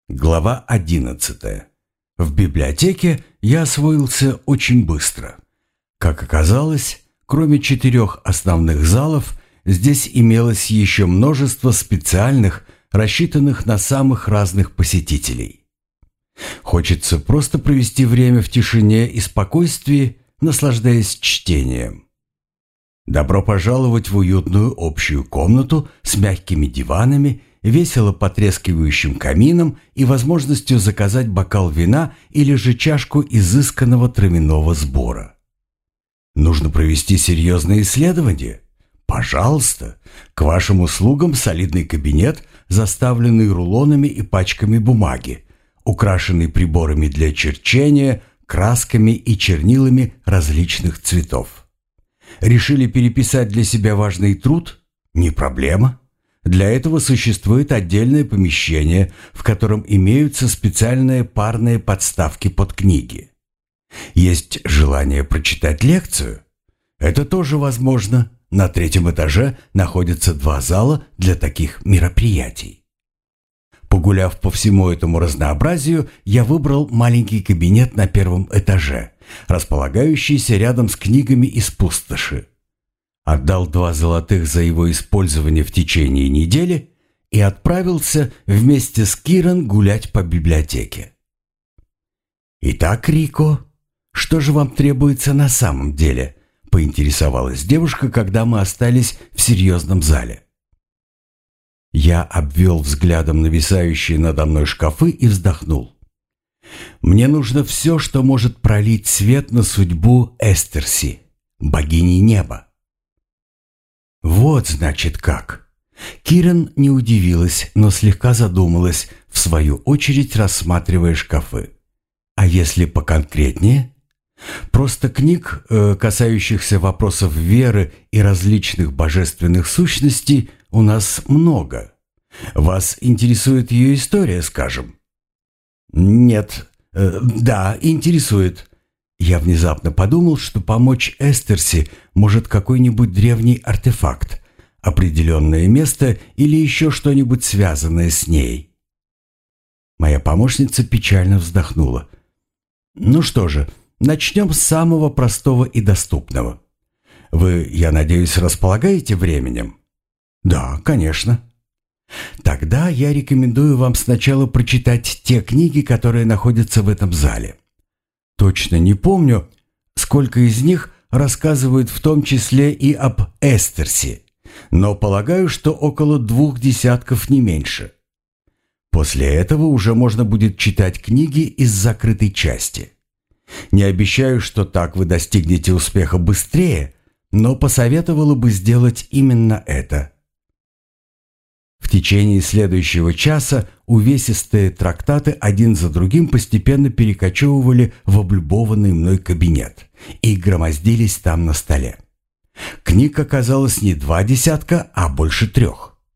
Глава 11. В библиотеке я освоился очень быстро. Как оказалось, кроме 4 основных залов, здесь имелось еще множество специальных, рассчитанных на самых разных посетителей. Хочется просто провести время в тишине и спокойствии, наслаждаясь чтением. Добро пожаловать в уютную общую комнату с мягкими диванами, весело потрескивающим камином и возможностью заказать бокал вина или же чашку изысканного травяного сбора. Нужно провести серьезное исследование? Пожалуйста, к вашим услугам солидный кабинет, заставленный рулонами и пачками бумаги, украшенный приборами для черчения, красками и чернилами различных цветов. Решили переписать для себя важный труд? Не проблема. Для этого существует отдельное помещение, в котором имеются специальные парные подставки под книги. Есть желание прочитать лекцию? Это тоже возможно. На 3-м этаже находятся 2 зала для таких мероприятий. Погуляв по всему этому разнообразию, я выбрал маленький кабинет на 1-м этаже, располагающийся рядом с книгами из пустоши. Отдал 2 золотых за его использование в течение недели и отправился вместе с Киран гулять по библиотеке. «Итак, Рико, что же вам требуется на самом деле?» — поинтересовалась девушка, когда мы остались в серьезном зале. Я обвел взглядом нависающие надо мной шкафы и вздохнул. «Мне нужно все, что может пролить свет на судьбу Эстерси, богини неба». «Вот, значит, как!» Киран не удивилась, но слегка задумалась, в свою очередь рассматривая шкафы. «А если поконкретнее?» «Просто книг, касающихся вопросов веры и различных божественных сущностей, у нас много. Вас интересует ее история, скажем?» «Нет. Да, интересует». Я внезапно подумал, что помочь Эстерси может какой-нибудь древний артефакт, определенное место или еще что-нибудь связанное с ней. Моя помощница печально вздохнула. «Ну что же, начнем с самого простого и доступного. Вы, я надеюсь, располагаете временем?» «Да, конечно». «Тогда я рекомендую вам сначала прочитать те книги, которые находятся в этом зале. Точно не помню, сколько из них рассказывают в том числе и об Эстерси, но полагаю, что около 2 десятков, не меньше. После этого уже можно будет читать книги из закрытой части. Не обещаю, что так вы достигнете успеха быстрее, но посоветовала бы сделать именно это». В течение следующего часа увесистые трактаты один за другим постепенно перекочевывали в облюбованный мной кабинет и громоздились там на столе. Книг оказалось не 2 десятка, а больше 3.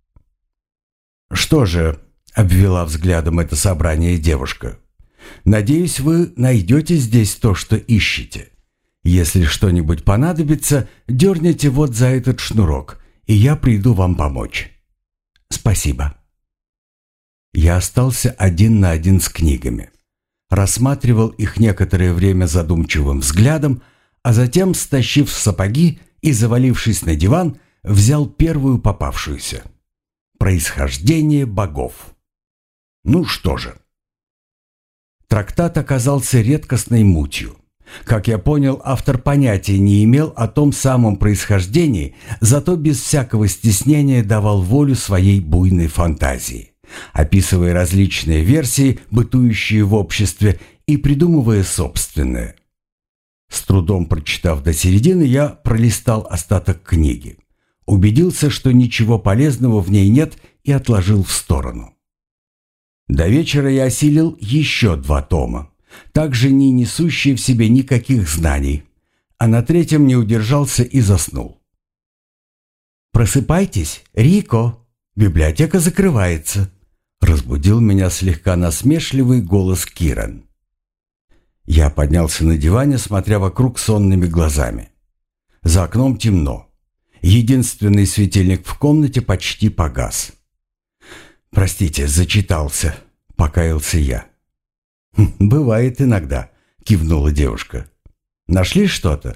«Что же», — обвела взглядом это собрание девушка, «надеюсь, вы найдете здесь то, что ищете. Если что-нибудь понадобится, дерните вот за этот шнурок, и я приду вам помочь». «Спасибо». Я остался 1 на 1 с книгами. Рассматривал их некоторое время задумчивым взглядом, а затем, стащив сапоги и завалившись на диван, взял первую попавшуюся. «Происхождение богов». Ну что же. Трактат оказался редкостной мутью. Как я понял, автор понятия не имел о том самом происхождении, зато без всякого стеснения давал волю своей буйной фантазии, описывая различные версии, бытующие в обществе, и придумывая собственные. С трудом прочитав до середины, я пролистал остаток книги, убедился, что ничего полезного в ней нет, и отложил в сторону. До вечера я осилил еще 2 тома, также не несущие в себе никаких знаний, а на 3-м не удержался и заснул. «Просыпайтесь, Рико, библиотека закрывается», — разбудил меня слегка насмешливый голос Киран. Я поднялся на диване, смотря вокруг сонными глазами. За окном темно. Единственный светильник в комнате почти погас. «Простите, зачитался», покаялся я. «Бывает иногда», — кивнула девушка. «Нашли что-то?»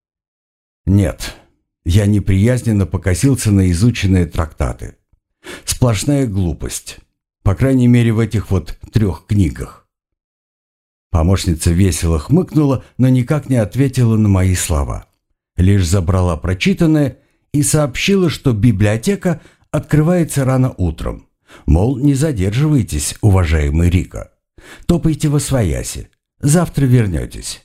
«Нет». Я неприязненно покосился на изученные трактаты. Сплошная глупость. По крайней мере, в этих вот 3 книгах. Помощница весело хмыкнула, но никак не ответила на мои слова. Лишь забрала прочитанное и сообщила, что библиотека открывается рано утром. Мол, не задерживайтесь, уважаемый Рико. Топайте восвояси. Завтра вернетесь.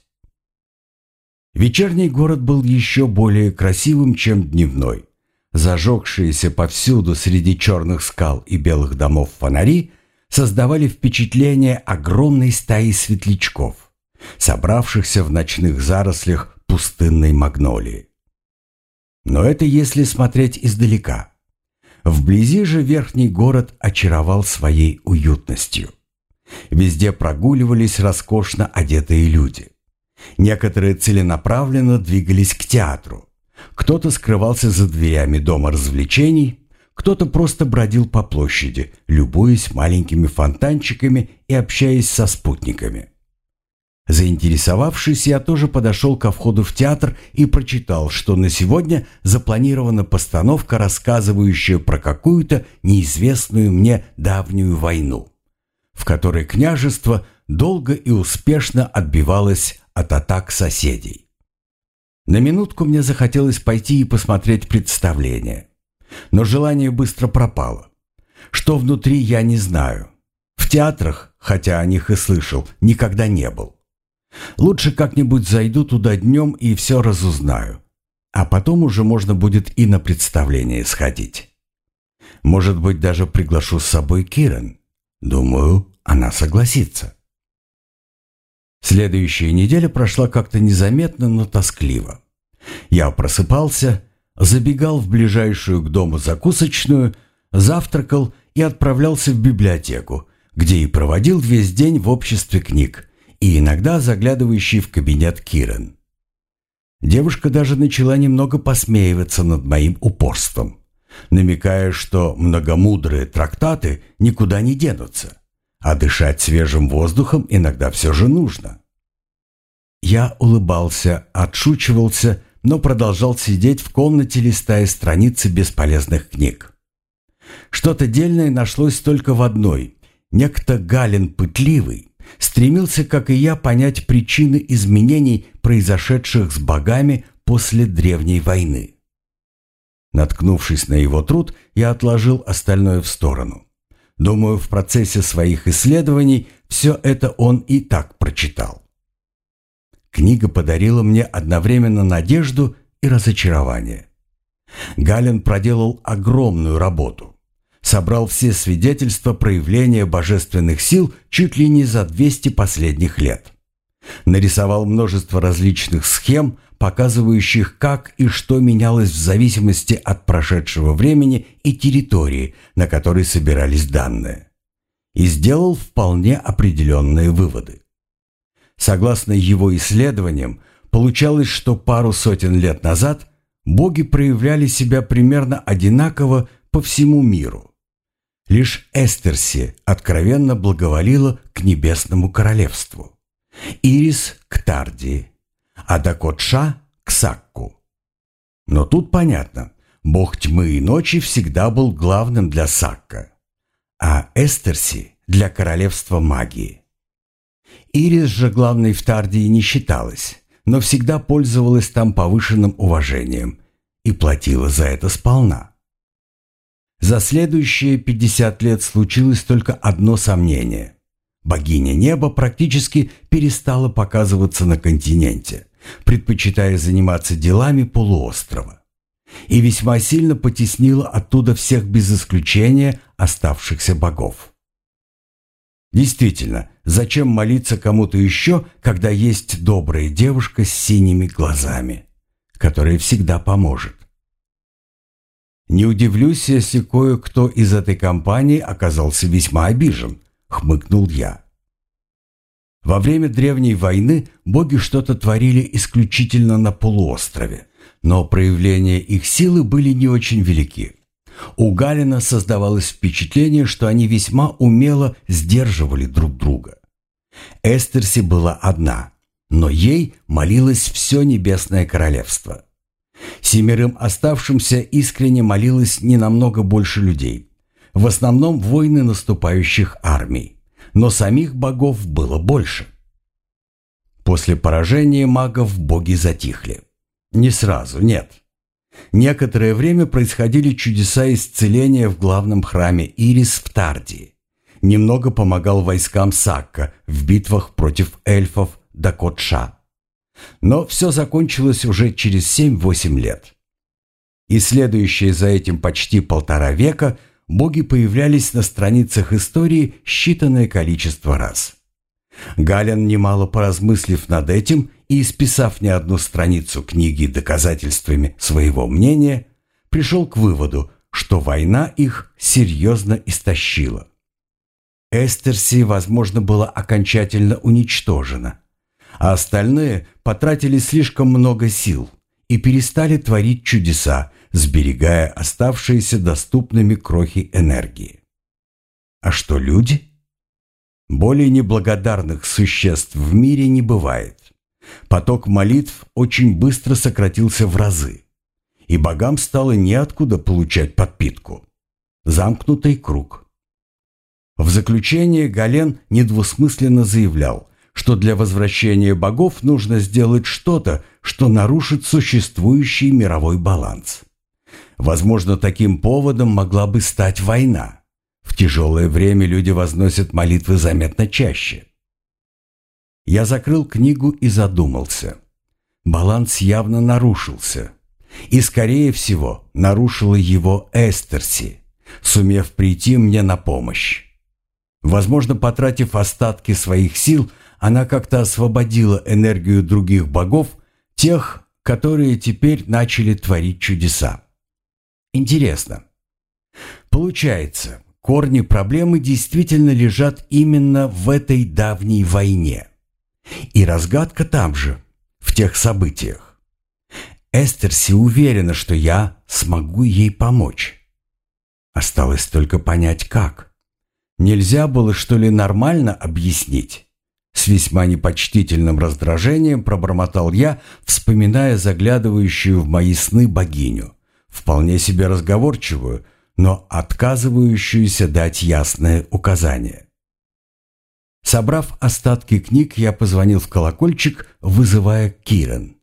Вечерний город был еще более красивым, чем дневной. Зажегшиеся повсюду среди черных скал и белых домов фонари создавали впечатление огромной стаи светлячков, собравшихся в ночных зарослях пустынной магнолии. Но это если смотреть издалека. Вблизи же верхний город очаровал своей уютностью. Везде прогуливались роскошно одетые люди. Некоторые целенаправленно двигались к театру. Кто-то скрывался за дверями дома развлечений, кто-то просто бродил по площади, любуясь маленькими фонтанчиками и общаясь со спутниками. Заинтересовавшись, я тоже подошел ко входу в театр и прочитал, что на сегодня запланирована постановка, рассказывающая про какую-то неизвестную мне давнюю войну, в которой княжество долго и успешно отбивалось от атак соседей. На минутку мне захотелось пойти и посмотреть представление, но желание быстро пропало. Что внутри, я не знаю. В театрах, хотя о них и слышал, никогда не был. Лучше как-нибудь зайду туда днем и все разузнаю, а потом уже можно будет и на представление сходить. Может быть, даже приглашу с собой Кирен. Думаю, она согласится. Следующая неделя прошла как-то незаметно, но тоскливо. Я просыпался, забегал в ближайшую к дому закусочную, завтракал и отправлялся в библиотеку, где и проводил весь день в обществе книг и иногда заглядывающий в кабинет Кирен. Девушка даже начала немного посмеиваться над моим упорством, намекая, что многомудрые трактаты никуда не денутся, а дышать свежим воздухом иногда все же нужно. Я улыбался, отшучивался, но продолжал сидеть в комнате, листая страницы бесполезных книг. Что-то дельное нашлось только в одной. Некто Галин Пытливый стремился, как и я, понять причины изменений, произошедших с богами после древней войны. Наткнувшись на его труд, я отложил остальное в сторону. Думаю, в процессе своих исследований все это он и так прочитал. Книга подарила мне одновременно надежду и разочарование. Галин проделал огромную работу. Собрал все свидетельства проявления божественных сил чуть ли не за 200 последних лет. Нарисовал множество различных схем, показывающих, как и что менялось в зависимости от прошедшего времени и территории, на которой собирались данные. И сделал вполне определенные выводы. Согласно его исследованиям, получалось, что пару сотен лет назад боги проявляли себя примерно одинаково по всему миру. Лишь Эстерси откровенно благоволила к небесному королевству, Ирис – к Тардии, а Дакот-Ша – к Сакку. Но тут понятно, бог тьмы и ночи всегда был главным для Сакка, а Эстерси – для королевства магии. Ирис же главной в Тардии не считалась, но всегда пользовалась там повышенным уважением и платила за это сполна. За следующие 50 лет случилось только одно сомнение. Богиня неба практически перестала показываться на континенте, предпочитая заниматься делами полуострова, и весьма сильно потеснила оттуда всех без исключения оставшихся богов. Действительно, зачем молиться кому-то еще, когда есть добрая девушка с синими глазами, которая всегда поможет? «Не удивлюсь, если кое-кто из этой компании оказался весьма обижен», — хмыкнул я. Во время древней войны боги что-то творили исключительно на полуострове, но проявления их силы были не очень велики. У Галина создавалось впечатление, что они весьма умело сдерживали друг друга. Эстерси была одна, но ей молилось все Небесное Королевство. 7 оставшимся искренне молилось не намного больше людей, в основном воины наступающих армий, но самих богов было больше. После поражения магов боги затихли. Не сразу, нет. Некоторое время происходили чудеса исцеления в главном храме Ирис в Тардии. Немного помогал войскам Сакка в битвах против эльфов Дакот-Ша. Но все закончилось уже через 7-8 лет. И следующие за этим почти 1,5 века боги появлялись на страницах истории считанное количество раз. Гален, немало поразмыслив над этим и исписав не одну страницу книги доказательствами своего мнения, пришел к выводу, что война их серьезно истощила. Эстерси, возможно, была окончательно уничтожена, а остальные потратили слишком много сил и перестали творить чудеса, сберегая оставшиеся доступными крохи энергии. А что люди? Более неблагодарных существ в мире не бывает. Поток молитв очень быстро сократился в разы, и богам стало неоткуда получать подпитку. Замкнутый круг. В заключение Гален недвусмысленно заявлял, что для возвращения богов нужно сделать что-то, что нарушит существующий мировой баланс. Возможно, таким поводом могла бы стать война. В тяжелое время люди возносят молитвы заметно чаще. Я закрыл книгу и задумался. Баланс явно нарушился. И, скорее всего, нарушила его Эстерси, сумев прийти мне на помощь. Возможно, потратив остатки своих сил, она как-то освободила энергию других богов, тех, которые теперь начали творить чудеса. Интересно. Получается, корни проблемы действительно лежат именно в этой давней войне. И разгадка там же, в тех событиях. Эстерси уверена, что я смогу ей помочь. Осталось только понять, как. Нельзя было, что ли, нормально объяснить? С весьма непочтительным раздражением пробормотал я, вспоминая заглядывающую в мои сны богиню, вполне себе разговорчивую, но отказывающуюся дать ясное указание. Собрав остатки книг, я позвонил в колокольчик, вызывая Кирен.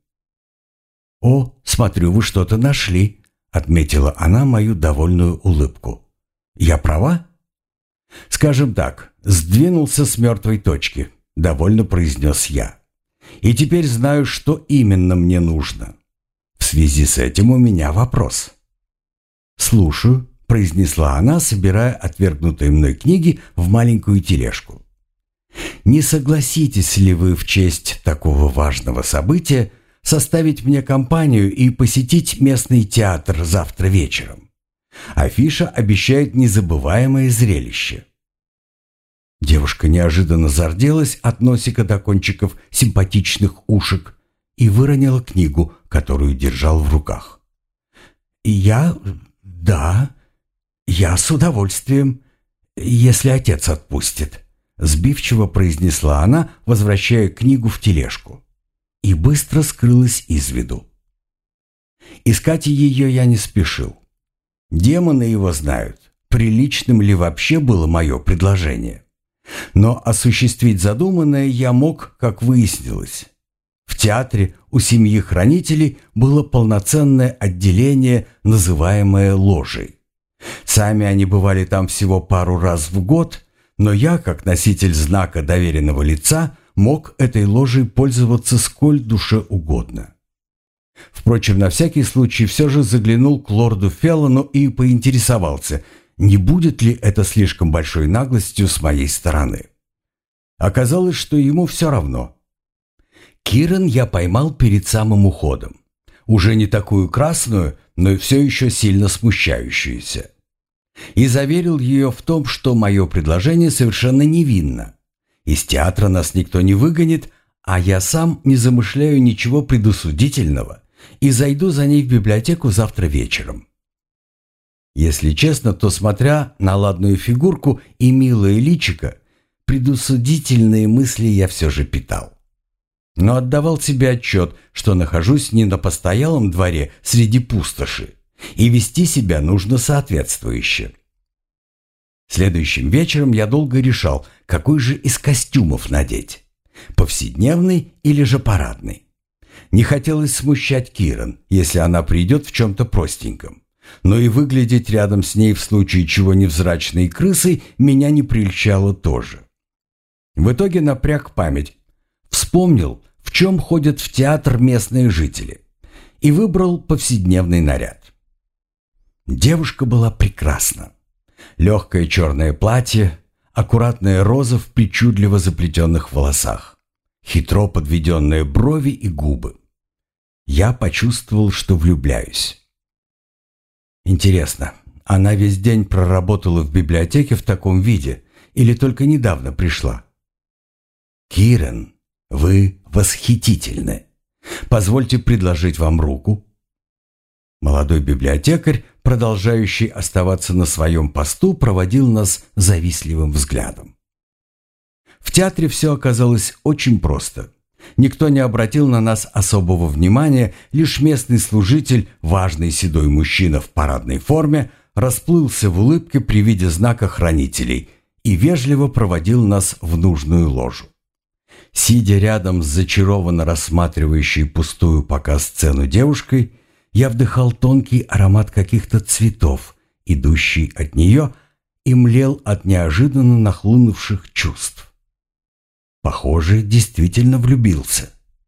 «О, смотрю, вы что-то нашли», — отметила она мою довольную улыбку. «Я права?» «Скажем так, сдвинулся с мертвой точки», — довольно произнес я. «И теперь знаю, что именно мне нужно. В связи с этим у меня вопрос». «Слушаю», — произнесла она, собирая отвергнутые мной книги в маленькую тележку. «Не согласитесь ли вы в честь такого важного события составить мне компанию и посетить местный театр завтра вечером? Афиша обещает незабываемое зрелище». Девушка неожиданно зарделась от носика до кончиков симпатичных ушек и выронила книгу, которую держал в руках. «Да, я с удовольствием, если отец отпустит», — сбивчиво произнесла она, возвращая книгу в тележку, и быстро скрылась из виду. Искать ее я не спешил. Демоны его знают, приличным ли вообще было мое предложение. Но осуществить задуманное я мог, как выяснилось. В театре у семьи хранителей было полноценное отделение, называемое ложей. Сами они бывали там всего пару раз в год, но я, как носитель знака доверенного лица, мог этой ложей пользоваться сколь душе угодно. Впрочем, на всякий случай все же заглянул к лорду Феллону и поинтересовался, не будет ли это слишком большой наглостью с моей стороны. Оказалось, что ему все равно. Кирен я поймал перед самым уходом. Уже не такую красную, но и все еще сильно смущающуюся. И заверил ее в том, что мое предложение совершенно невинно. Из театра нас никто не выгонит, а я сам не замышляю ничего предосудительного и зайду за ней в библиотеку завтра вечером. Если честно, то, смотря на ладную фигурку и милое личико, предусудительные мысли я все же питал. Но отдавал себе отчет, что нахожусь не на постоялом дворе среди пустоши, и вести себя нужно соответствующе. Следующим вечером я долго решал, какой же из костюмов надеть – повседневный или же парадный. Не хотелось смущать Киран, если она придет в чем-то простеньком, но и выглядеть рядом с ней в случае чего невзрачной крысой меня не прельщало тоже. В итоге напряг память, вспомнил, в чем ходят в театр местные жители, и выбрал повседневный наряд. Девушка была прекрасна. Легкое черное платье, аккуратная роза в причудливо заплетенных волосах, хитро подведенные брови и губы. Я почувствовал, что влюбляюсь. Интересно, она весь день проработала в библиотеке в таком виде или только недавно пришла? «Киран, вы восхитительны. Позвольте предложить вам руку». Молодой библиотекарь, продолжающий оставаться на своем посту, проводил нас завистливым взглядом. В театре все оказалось очень просто. Никто не обратил на нас особого внимания, лишь местный служитель, важный седой мужчина в парадной форме, расплылся в улыбке при виде знака хранителей и вежливо проводил нас в нужную ложу. Сидя рядом с зачарованно рассматривающей пустую пока сцену девушкой, я вдыхал тонкий аромат каких-то цветов, идущий от нее, и млел от неожиданно нахлынувших чувств. Похоже, действительно влюбился.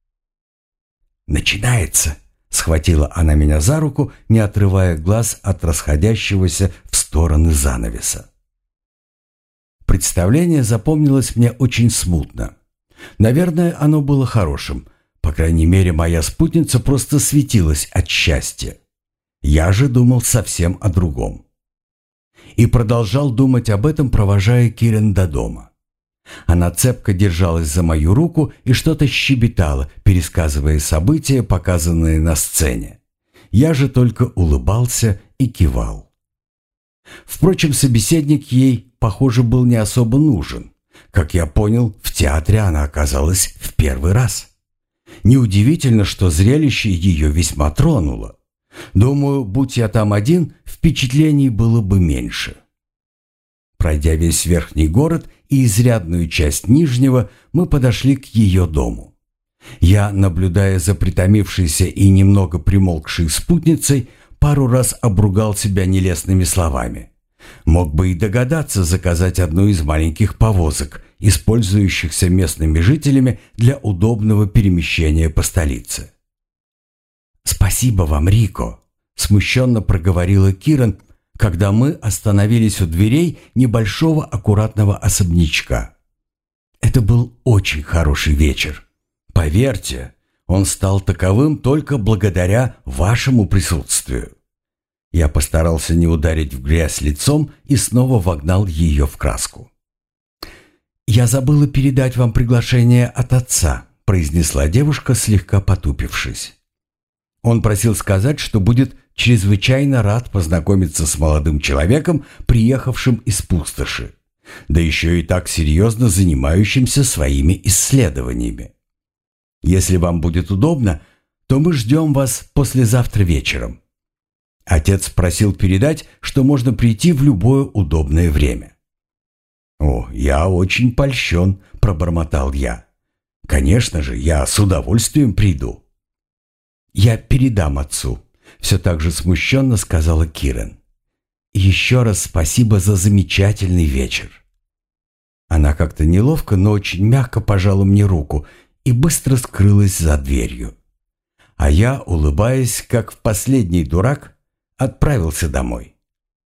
«Начинается!» — схватила она меня за руку, не отрывая глаз от расходящегося в стороны занавеса. Представление запомнилось мне очень смутно. Наверное, оно было хорошим. По крайней мере, моя спутница просто светилась от счастья. Я же думал совсем о другом. И продолжал думать об этом, провожая Киран до дома. Она цепко держалась за мою руку и что-то щебетала, пересказывая события, показанные на сцене. Я же только улыбался и кивал. Впрочем, собеседник ей, похоже, был не особо нужен. Как я понял, в театре она оказалась в первый раз. Неудивительно, что зрелище ее весьма тронуло. Думаю, будь я там один, впечатлений было бы меньше. Пройдя весь верхний город и изрядную часть нижнего, мы подошли к ее дому. Я, наблюдая за притомившейся и немного примолкшей спутницей, пару раз обругал себя нелестными словами. Мог бы и догадаться заказать одну из маленьких повозок, использующихся местными жителями для удобного перемещения по столице. «Спасибо вам, Рико», — смущенно проговорила Киран, когда мы остановились у дверей небольшого аккуратного особнячка. «Это был очень хороший вечер. Поверьте, он стал таковым только благодаря вашему присутствию». Я постарался не ударить в грязь лицом и снова вогнал ее в краску. «Я забыла передать вам приглашение от отца», — произнесла девушка, слегка потупившись. Он просил сказать, что будет чрезвычайно рад познакомиться с молодым человеком, приехавшим из пустоши, да еще и так серьезно занимающимся своими исследованиями. «Если вам будет удобно, то мы ждем вас послезавтра вечером». Отец просил передать, что можно прийти в любое удобное время. «О, я очень польщен», — пробормотал я. «Конечно же, я с удовольствием приду». «Я передам отцу», — все так же смущенно сказала Киран. «Еще раз спасибо за замечательный вечер». Она как-то неловко, но очень мягко пожала мне руку и быстро скрылась за дверью. А я, улыбаясь, как в последний дурак, отправился домой.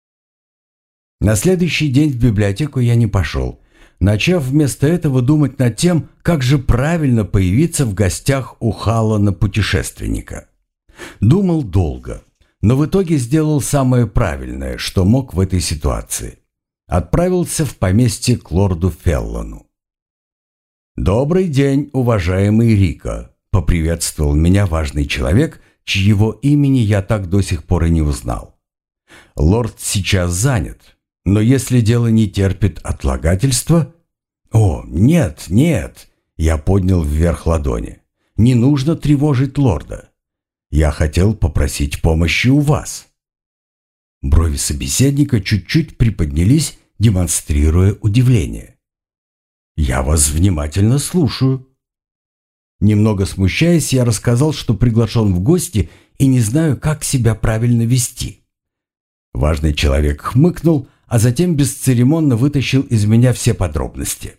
На следующий день в библиотеку я не пошел, начав вместо этого думать над тем, как же правильно появиться в гостях у Халлана-путешественника. Думал долго, но в итоге сделал самое правильное, что мог в этой ситуации. Отправился в поместье к лорду Феллону. «Добрый день, уважаемый Рико», — поприветствовал меня важный человек, чьего имени я так до сих пор и не узнал. Лорд сейчас занят, но если дело не терпит отлагательства... О, нет, нет, я поднял вверх ладони. Не нужно тревожить лорда. Я хотел попросить помощи у вас. Брови собеседника чуть-чуть приподнялись, демонстрируя удивление. «Я вас внимательно слушаю». Немного смущаясь, я рассказал, что приглашен в гости и не знаю, как себя правильно вести. Важный человек хмыкнул, а затем бесцеремонно вытащил из меня все подробности.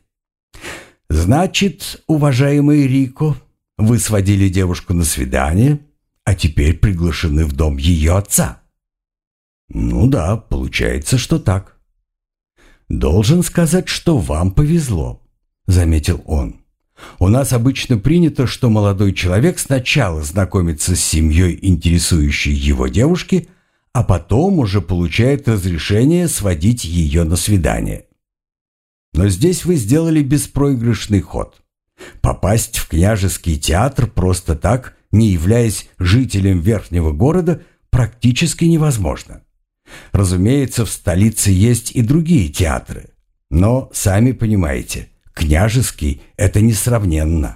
«Значит, уважаемый Рико, вы сводили девушку на свидание, а теперь приглашены в дом ее отца?» «Ну да, получается, что так». «Должен сказать, что вам повезло», — заметил он. «У нас обычно принято, что молодой человек сначала знакомится с семьей интересующей его девушки, а потом уже получает разрешение сводить ее на свидание. Но здесь вы сделали беспроигрышный ход. Попасть в княжеский театр просто так, не являясь жителем верхнего города, практически невозможно. Разумеется, в столице есть и другие театры, но, сами понимаете, княжеский – это несравненно».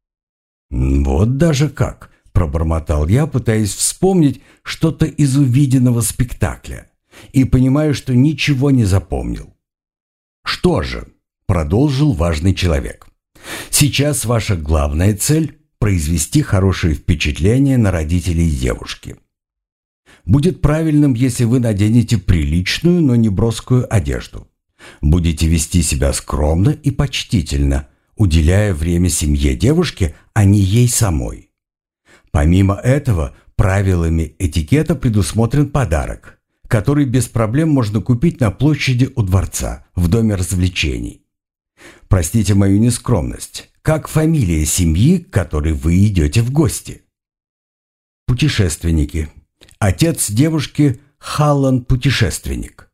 «Вот даже как», – пробормотал я, пытаясь вспомнить что-то из увиденного спектакля, и понимаю, что ничего не запомнил. «Что же?» – продолжил важный человек. «Сейчас ваша главная цель – произвести хорошее впечатление на родителей девушки. Будет правильным, если вы наденете приличную, но не броскую одежду. Будете вести себя скромно и почтительно, уделяя время семье девушки, а не ей самой. Помимо этого, правилами этикета предусмотрен подарок, который без проблем можно купить на площади у дворца, в доме развлечений. Простите мою нескромность, как фамилия семьи, к которой вы идете в гости?» «Путешественники. Отец девушки Халлан путешественник».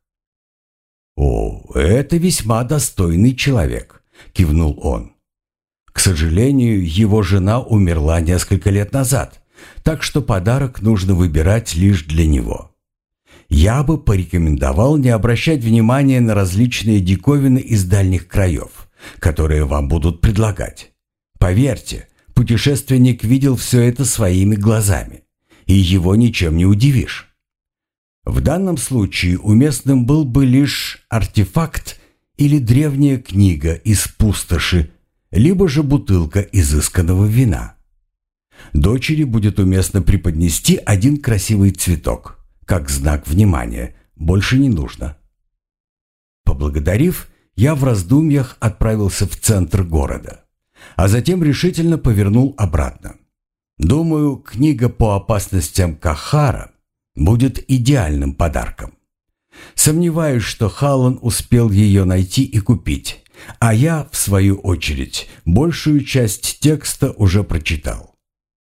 «О, это весьма достойный человек», — кивнул он. «К сожалению, его жена умерла несколько лет назад, так что подарок нужно выбирать лишь для него. Я бы порекомендовал не обращать внимания на различные диковины из дальних краев, которые вам будут предлагать. Поверьте, путешественник видел все это своими глазами, и его ничем не удивишь. В данном случае уместным был бы лишь артефакт или древняя книга из пустоши, либо же бутылка изысканного вина. Дочери будет уместно преподнести один красивый цветок, как знак внимания, больше не нужно». Поблагодарив, я в раздумьях отправился в центр города, а затем решительно повернул обратно. Думаю, книга по опасностям Кахара будет идеальным подарком. Сомневаюсь, что Халлан успел ее найти и купить, а я, в свою очередь, большую часть текста уже прочитал.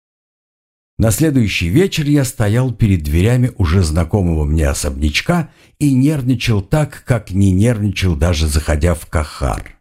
На следующий вечер я стоял перед дверями уже знакомого мне особнячка и нервничал так, как не нервничал, даже заходя в Кахар.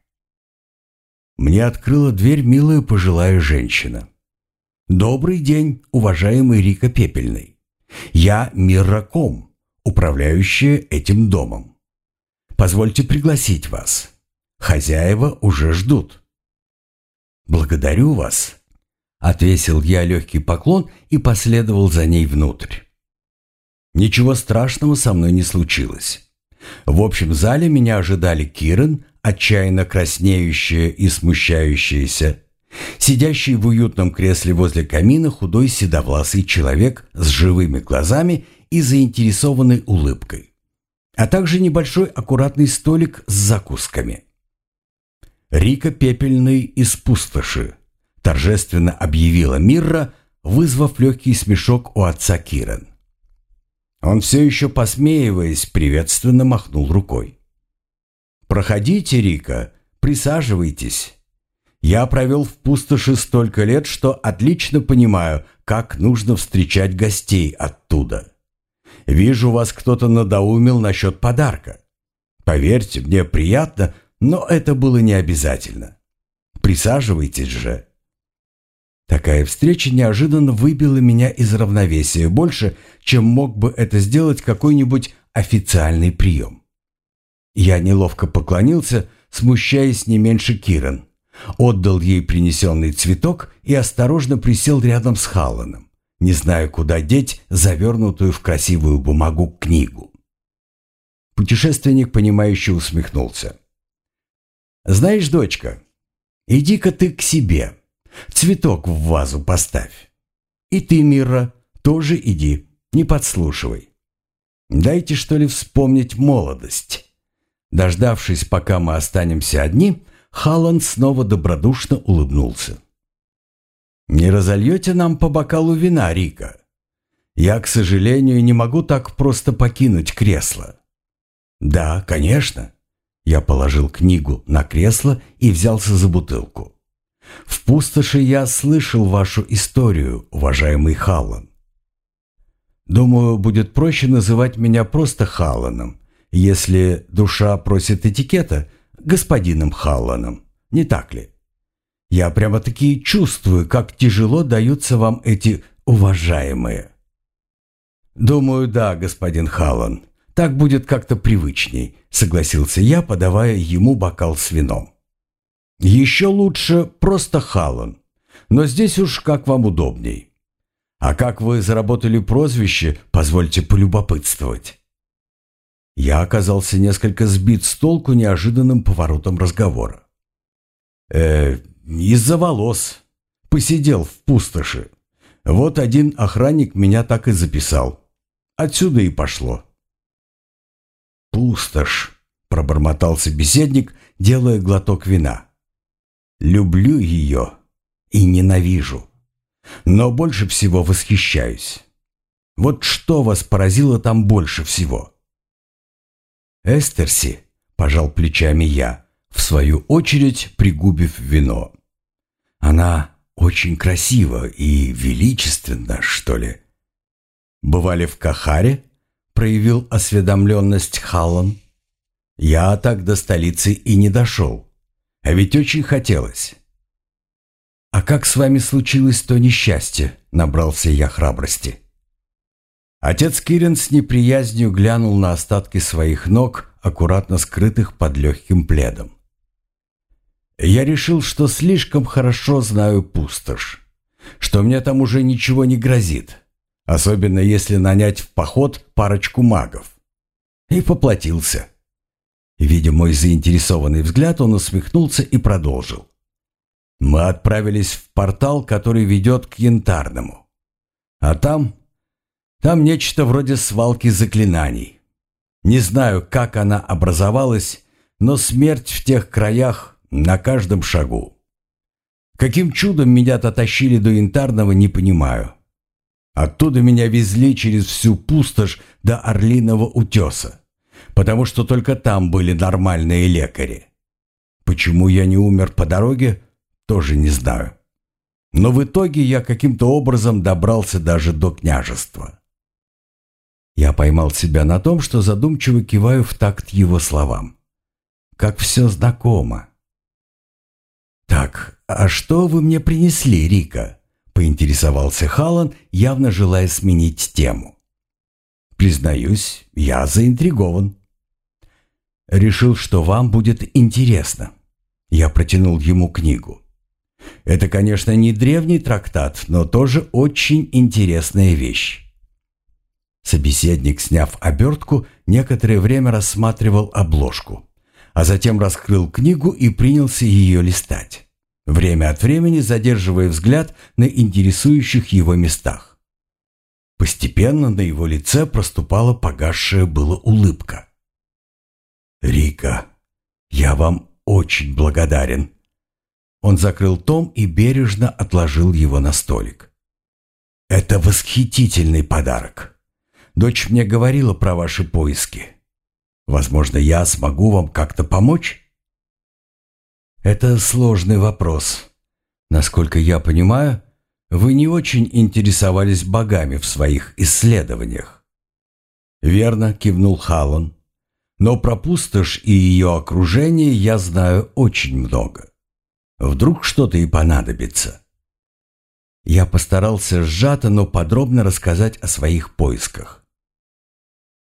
Мне открыла дверь милая пожилая женщина. «Добрый день, уважаемый Рико Пепельный. Я Мирраком, управляющая этим домом. Позвольте пригласить вас. Хозяева уже ждут». «Благодарю вас», — отвесил я легкий поклон и последовал за ней внутрь. Ничего страшного со мной не случилось. В общем зале меня ожидали Кирен, отчаянно краснеющая и смущающаяся, сидящий в уютном кресле возле камина худой седовласый человек с живыми глазами и заинтересованной улыбкой, а также небольшой аккуратный столик с закусками. «Рико Пепельный из пустоши», — торжественно объявила Мирра, вызвав легкий смешок у отца Кирен. Он все еще, посмеиваясь, приветственно махнул рукой. «Проходите, Рико, присаживайтесь. Я провел в пустоши столько лет, что отлично понимаю, как нужно встречать гостей оттуда. Вижу, вас кто-то надоумил насчет подарка. Поверьте, мне приятно, но это было не обязательно. Присаживайтесь же». Такая встреча неожиданно выбила меня из равновесия больше, чем мог бы это сделать какой-нибудь официальный прием. Я неловко поклонился, смущаясь не меньше Киран, отдал ей принесенный цветок и осторожно присел рядом с Халланом, не зная, куда деть завернутую в красивую бумагу книгу. Путешественник, понимающе усмехнулся. «Знаешь, дочка, иди-ка ты к себе, цветок в вазу поставь. И ты, Мирра, тоже иди, не подслушивай. Дайте, что ли, вспомнить молодость». Дождавшись, пока мы останемся одни, Халлан снова добродушно улыбнулся. «Не разольете нам по бокалу вина, Рика? Я, к сожалению, не могу так просто покинуть кресло». «Да, конечно». Я положил книгу на кресло и взялся за бутылку. «В пустоши я слышал вашу историю, уважаемый Халлан. Думаю, будет проще называть меня просто Халланом, если душа просит этикета, господином Халланом, не так ли? Я прямо-таки чувствую, как тяжело даются вам эти уважаемые». «Думаю, да, господин Халлан, так будет как-то привычней», — согласился я, подавая ему бокал с вином. «Еще лучше просто Халлан, но здесь уж как вам удобней. А как вы заработали прозвище, позвольте полюбопытствовать?» Я оказался несколько сбит с толку неожиданным поворотом разговора. Из-за волос. Посидел в пустоши. Вот один охранник меня так и записал. Отсюда и пошло». «Пустошь», — пробормотал собеседник, делая глоток вина. «Люблю ее и ненавижу, но больше всего восхищаюсь. Вот что вас поразило там больше всего?» «Эстерси», — пожал плечами я, в свою очередь пригубив вино. «Она очень красива и величественна, что ли». «Бывали в Кахаре?» — проявил осведомленность Халлан. «Я так до столицы и не дошел, а ведь очень хотелось». «А как с вами случилось то несчастье?» — набрался я храбрости. Отец Кирен с неприязнью глянул на остатки своих ног, аккуратно скрытых под легким пледом. «Я решил, что слишком хорошо знаю пустошь, что мне там уже ничего не грозит, особенно если нанять в поход парочку магов. И поплатился». Видя мой заинтересованный взгляд, он усмехнулся и продолжил. «Мы отправились в портал, который ведет к Янтарному. А там нечто вроде свалки заклинаний. Не знаю, как она образовалась, но смерть в тех краях на каждом шагу. Каким чудом меня-то тащили до Янтарного, не понимаю. Оттуда меня везли через всю пустошь до Орлиного утеса, потому что только там были нормальные лекари. Почему я не умер по дороге, тоже не знаю. Но в итоге я каким-то образом добрался даже до княжества». Я поймал себя на том, что задумчиво киваю в такт его словам. Как все знакомо. «Так, а что вы мне принесли, Рика?» — поинтересовался Халлан, явно желая сменить тему. «Признаюсь, я заинтригован». «Решил, что вам будет интересно». Я протянул ему книгу. «Это, конечно, не древний трактат, но тоже очень интересная вещь». Собеседник, сняв обертку, некоторое время рассматривал обложку, а затем раскрыл книгу и принялся ее листать, время от времени задерживая взгляд на интересующих его местах. Постепенно на его лице проступала погасшая была улыбка. «Рика, я вам очень благодарен». Он закрыл том и бережно отложил его на столик. «Это восхитительный подарок. Дочь мне говорила про ваши поиски. Возможно, я смогу вам как-то помочь?» «Это сложный вопрос. Насколько я понимаю, вы не очень интересовались богами в своих исследованиях». «Верно», — кивнул Халлан. «Но про пустошь и ее окружение я знаю очень много. Вдруг что-то и понадобится». Я постарался сжато, но подробно рассказать о своих поисках.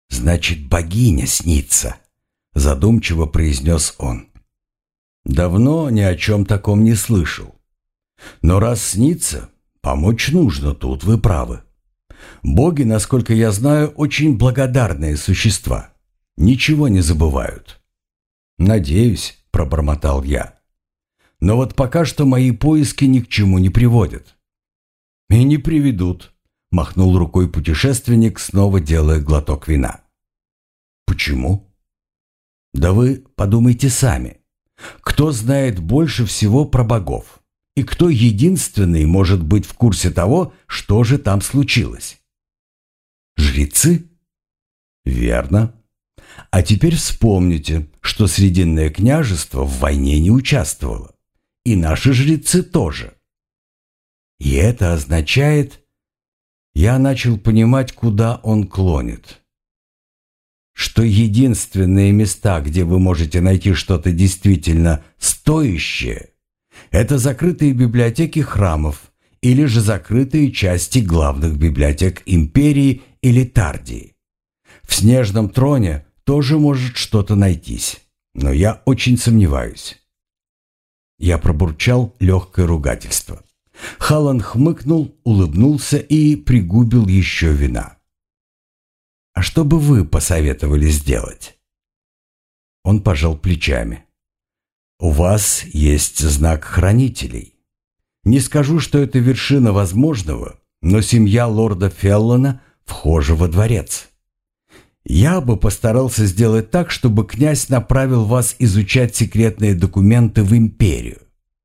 «Значит, богиня снится», — задумчиво произнес он. «Давно ни о чем таком не слышал. Но раз снится, помочь нужно, тут вы правы. Боги, насколько я знаю, очень благодарные существа. Ничего не забывают». «Надеюсь», — пробормотал я. «Но вот пока что мои поиски ни к чему не приводят». «И не приведут», — махнул рукой путешественник, снова делая глоток вина. «Почему?» «Да вы подумайте сами. Кто знает больше всего про богов? И кто единственный может быть в курсе того, что же там случилось?» «Жрецы?» «Верно. А теперь вспомните, что Срединное княжество в войне не участвовало. И наши жрецы тоже. И это означает...» Я начал понимать, куда он клонит. Что единственные места, где вы можете найти что-то действительно стоящее, это закрытые библиотеки храмов или же закрытые части главных библиотек империи или Тардии. В Снежном троне тоже может что-то найтись, но я очень сомневаюсь. Я пробурчал легкое ругательство. Халан хмыкнул, улыбнулся и пригубил еще вина. «А что бы вы посоветовали сделать?» Он пожал плечами. «У вас есть знак хранителей. Не скажу, что это вершина возможного, но семья лорда Феллона вхожа во дворец. Я бы постарался сделать так, чтобы князь направил вас изучать секретные документы в империю».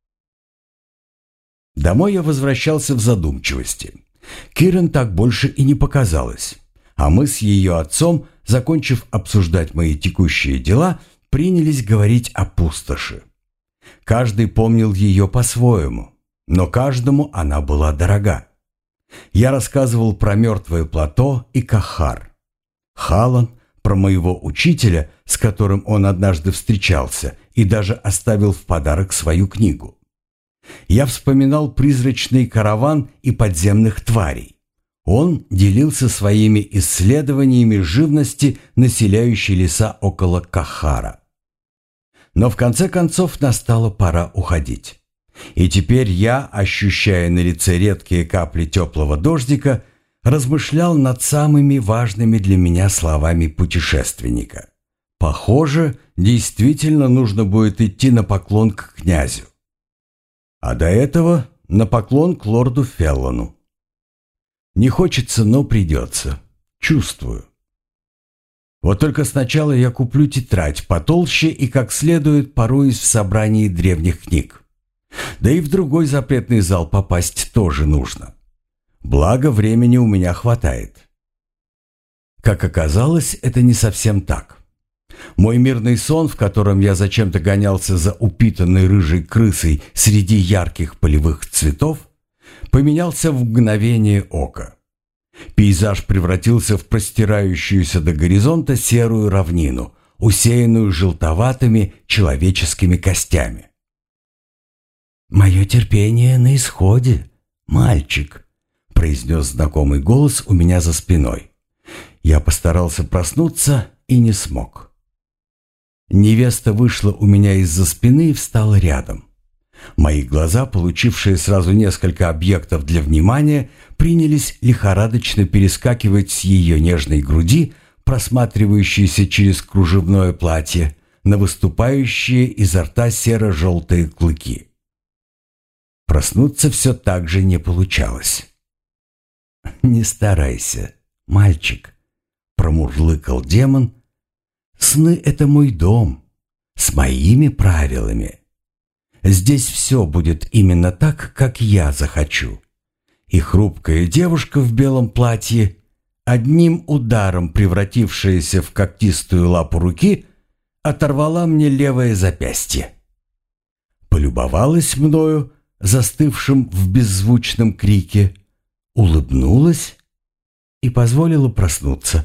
Домой я возвращался в задумчивости. Кирен так больше и не показалась, а мы с ее отцом, закончив обсуждать мои текущие дела, принялись говорить о пустоши. Каждый помнил ее по-своему, но каждому она была дорога. Я рассказывал про мертвое плато и Кахар. Халан про моего учителя, с которым он однажды встречался и даже оставил в подарок свою книгу. Я вспоминал призрачный караван и подземных тварей. Он делился своими исследованиями живности, населяющей леса около Кахара. Но в конце концов настала пора уходить. И теперь я, ощущая на лице редкие капли теплого дождика, размышлял над самыми важными для меня словами путешественника. Похоже, действительно нужно будет идти на поклон к князю. А до этого на поклон к лорду Феллону. Не хочется, но придется. Чувствую. Вот только сначала я куплю тетрадь потолще и как следует пороюсь в собрании древних книг. Да и в другой запретный зал попасть тоже нужно. Благо, времени у меня хватает. Как оказалось, это не совсем так. Мой мирный сон, в котором я зачем-то гонялся за упитанной рыжей крысой среди ярких полевых цветов, поменялся в мгновение ока. Пейзаж превратился в простирающуюся до горизонта серую равнину, усеянную желтоватыми человеческими костями. «Мое терпение на исходе, мальчик», — произнес знакомый голос у меня за спиной. Я постарался проснуться и не смог. Невеста вышла у меня из-за спины и встала рядом. Мои глаза, получившие сразу несколько объектов для внимания, принялись лихорадочно перескакивать с ее нежной груди, просматривающейся через кружевное платье, на выступающие изо рта серо-желтые клыки. Проснуться все так же не получалось. «Не старайся, мальчик», — промурлыкал демон. «Сны — это мой дом, с моими правилами. Здесь все будет именно так, как я захочу». И хрупкая девушка в белом платье, одним ударом превратившаяся в когтистую лапу руки, оторвала мне левое запястье. Полюбовалась мною, застывшим в беззвучном крике, улыбнулась и позволила проснуться.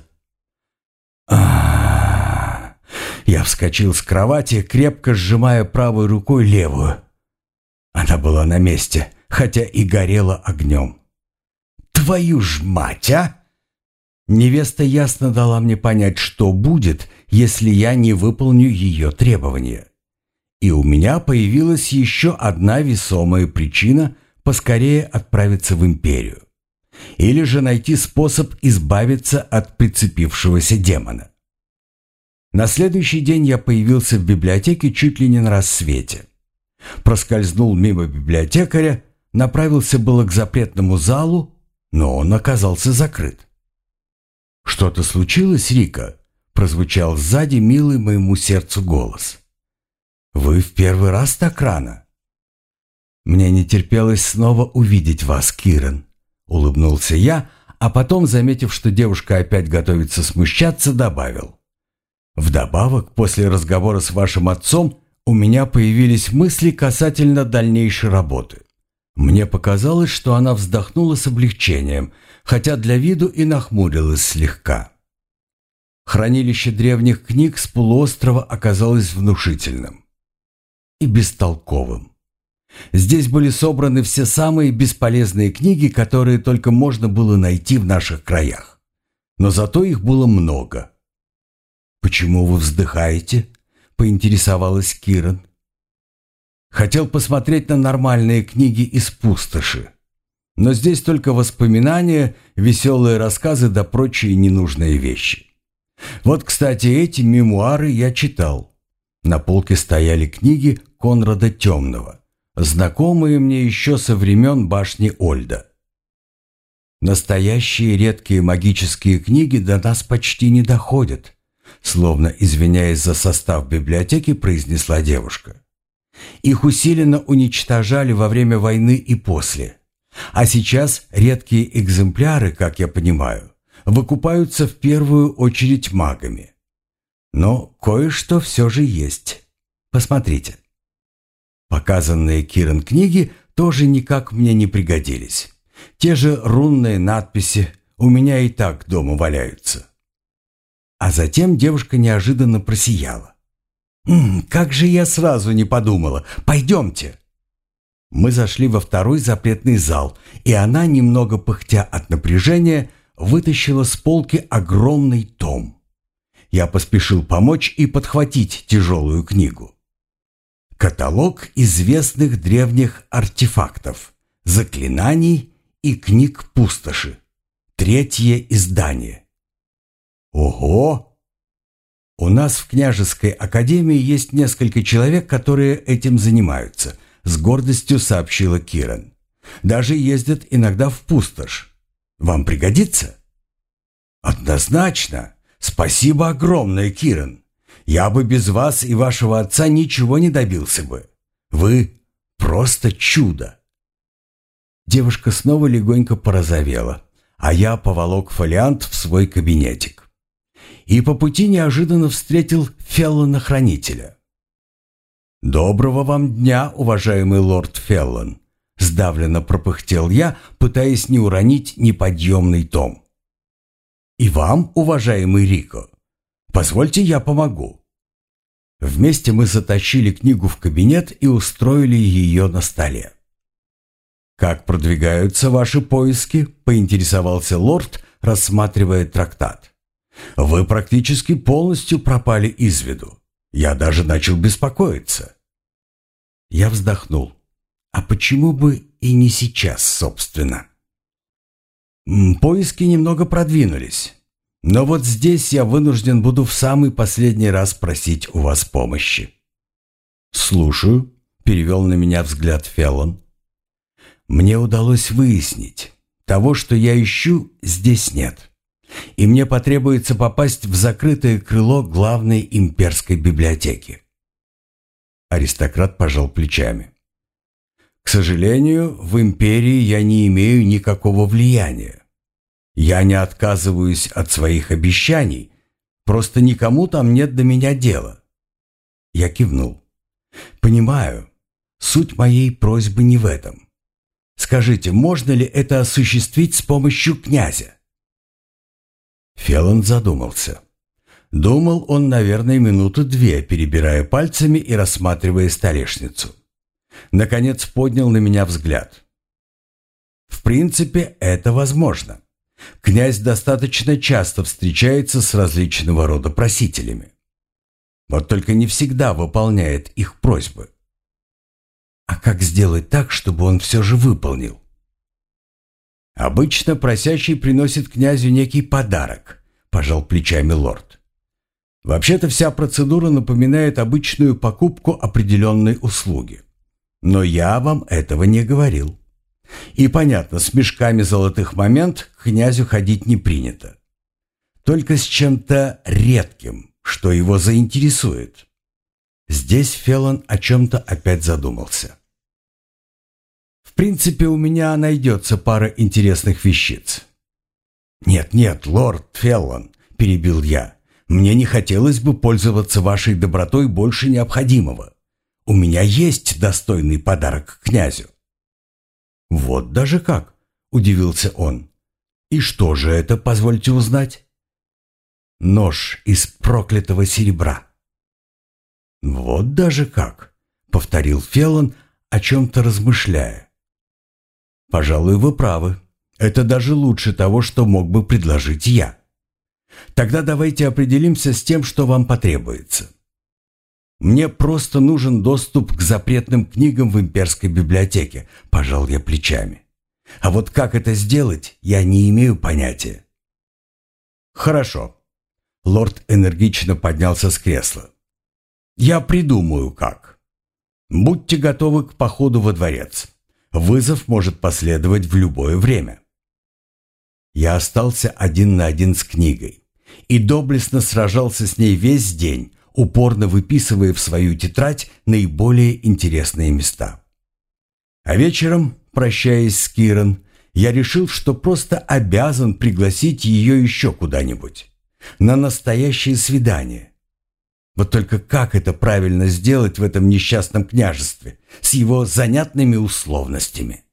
Я вскочил с кровати, крепко сжимая правой рукой левую. Она была на месте, хотя и горела огнем. «Твою ж мать, а!» Невеста ясно дала мне понять, что будет, если я не выполню ее требования. И у меня появилась еще одна весомая причина поскорее отправиться в империю. Или же найти способ избавиться от прицепившегося демона. На следующий день я появился в библиотеке чуть ли не на рассвете. Проскользнул мимо библиотекаря, направился было к запретному залу, но он оказался закрыт. «Что-то случилось, Рика?» — прозвучал сзади милый моему сердцу голос. «Вы в первый раз так рано?» «Мне не терпелось снова увидеть вас, Киран», — улыбнулся я, а потом, заметив, что девушка опять готовится смущаться, добавил. «Вдобавок, после разговора с вашим отцом у меня появились мысли касательно дальнейшей работы». Мне показалось, что она вздохнула с облегчением, хотя для виду и нахмурилась слегка. Хранилище древних книг с полуострова оказалось внушительным и бестолковым. Здесь были собраны все самые бесполезные книги, которые только можно было найти в наших краях. Но зато их было много. «Почему вы вздыхаете?» — поинтересовалась Киран. «Хотел посмотреть на нормальные книги из пустоши. Но здесь только воспоминания, веселые рассказы да прочие ненужные вещи. Вот, кстати, эти мемуары я читал. На полке стояли книги Конрада Темного, знакомые мне еще со времен башни Ольда. Настоящие редкие магические книги до нас почти не доходят», словно извиняясь за состав библиотеки, произнесла девушка. «Их усиленно уничтожали во время войны и после. А сейчас редкие экземпляры, как я понимаю, выкупаются в первую очередь магами. Но кое-что все же есть. Посмотрите». Показанные Киран книги тоже никак мне не пригодились. Те же рунные надписи у меня и так дома валяются. А затем девушка неожиданно просияла. «Как же я сразу не подумала! Пойдемте!» Мы зашли во второй запретный зал, и она, немного пыхтя от напряжения, вытащила с полки огромный том. Я поспешил помочь и подхватить тяжелую книгу. Каталог известных древних артефактов, заклинаний и книг пустоши. 3-е издание. Ого! У нас в княжеской академии есть несколько человек, которые этим занимаются, с гордостью сообщила Киран. Даже ездят иногда в пустошь. Вам пригодится? Однозначно. Спасибо огромное, Киран. Я бы без вас и вашего отца ничего не добился бы. Вы просто чудо. Девушка снова легонько порозовела, а я поволок фолиант в свой кабинетик. И по пути неожиданно встретил Феллона-хранителя. «Доброго вам дня, уважаемый лорд Феллон», — сдавленно пропыхтел я, пытаясь не уронить неподъемный том. «И вам, уважаемый Рико. Позвольте, я помогу». Вместе мы затащили книгу в кабинет и устроили ее на столе. «Как продвигаются ваши поиски?» — поинтересовался лорд, рассматривая трактат. «Вы практически полностью пропали из виду. Я даже начал беспокоиться». Я вздохнул. А почему бы и не сейчас, собственно? Поиски немного продвинулись. Но вот здесь я вынужден буду в самый последний раз просить у вас помощи. «Слушаю», — перевел на меня взгляд Феллон. «Мне удалось выяснить, того, что я ищу, здесь нет. И мне потребуется попасть в закрытое крыло главной имперской библиотеки». Аристократ пожал плечами. «К сожалению, в империи я не имею никакого влияния. Я не отказываюсь от своих обещаний, просто никому там нет до меня дела». Я кивнул. «Понимаю, суть моей просьбы не в этом. Скажите, можно ли это осуществить с помощью князя?» Феллон задумался. Думал он, наверное, 2 минуты, перебирая пальцами и рассматривая столешницу. Наконец поднял на меня взгляд. «В принципе, это возможно. Князь достаточно часто встречается с различного рода просителями. Вот только не всегда выполняет их просьбы. А как сделать так, чтобы он все же выполнил? Обычно просящий приносит князю некий подарок, пожал плечами лорд. Вообще-то вся процедура напоминает обычную покупку определенной услуги. Но я вам этого не говорил. И понятно, с мешками золотых монет к князю ходить не принято. Только с чем-то редким, что его заинтересует. Здесь Феллон о чем-то опять задумался. В принципе, у меня найдется пара интересных вещиц. «Нет, лорд Феллон», — перебил я, — «мне не хотелось бы пользоваться вашей добротой больше необходимого. У меня есть достойный подарок князю». «Вот даже как?» — удивился он. «И что же это, позвольте узнать?» «Нож из проклятого серебра». «Вот даже как?» — повторил Феллон, о чем-то размышляя. «Пожалуй, вы правы. Это даже лучше того, что мог бы предложить я. Тогда давайте определимся с тем, что вам потребуется. Мне просто нужен доступ к запретным книгам в имперской библиотеке», – пожал я плечами. «А вот как это сделать, я не имею понятия». «Хорошо». Лорд энергично поднялся с кресла. «Я придумаю, как. Будьте готовы к походу во дворец. Вызов может последовать в любое время». Я остался один на один с книгой и доблестно сражался с ней весь день, упорно выписывая в свою тетрадь наиболее интересные места. А вечером, прощаясь с Киран, я решил, что просто обязан пригласить ее еще куда-нибудь. На настоящее свидание. Вот только как это правильно сделать в этом несчастном княжестве с его занятными условностями?